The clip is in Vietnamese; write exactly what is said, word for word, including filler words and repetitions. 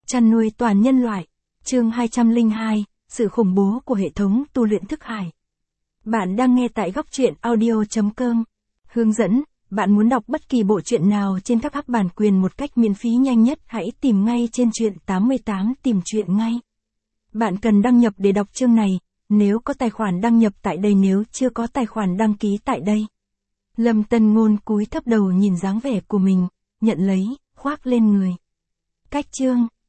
chăn nuôi toàn nhân loại. Chương hai trăm lẻ hai, sự khủng bố của hệ thống tu luyện thức hải. Bạn đang nghe tại góc truyện audio chấm com. Hướng dẫn, bạn muốn đọc bất kỳ bộ truyện nào trên các app bản quyền một cách miễn phí nhanh nhất, hãy tìm ngay trên truyện tám mươi tám tìm truyện ngay. Bạn cần đăng nhập để đọc chương này, nếu có tài khoản đăng nhập tại đây, nếu chưa có tài khoản đăng ký tại đây. Lâm Tân Ngôn cúi thấp đầu nhìn dáng vẻ của mình, nhận lấy, khoác lên người. Cách chương